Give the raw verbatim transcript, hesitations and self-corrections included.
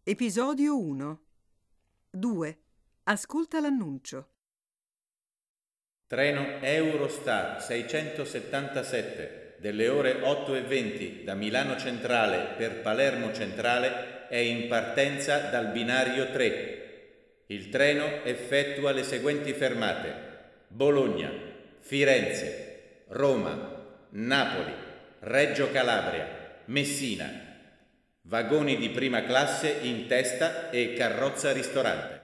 Episodio uno. due. Ascolta l'annuncio. Treno Eurostar seicentosettantasette delle ore otto e venti da Milano Centrale per Palermo Centrale è in partenza dal binario tre. Il treno effettua le seguenti fermate: Bologna, Firenze, Roma, Napoli, Reggio Calabria, Messina. Vagoni di prima classe in testa e carrozza ristorante.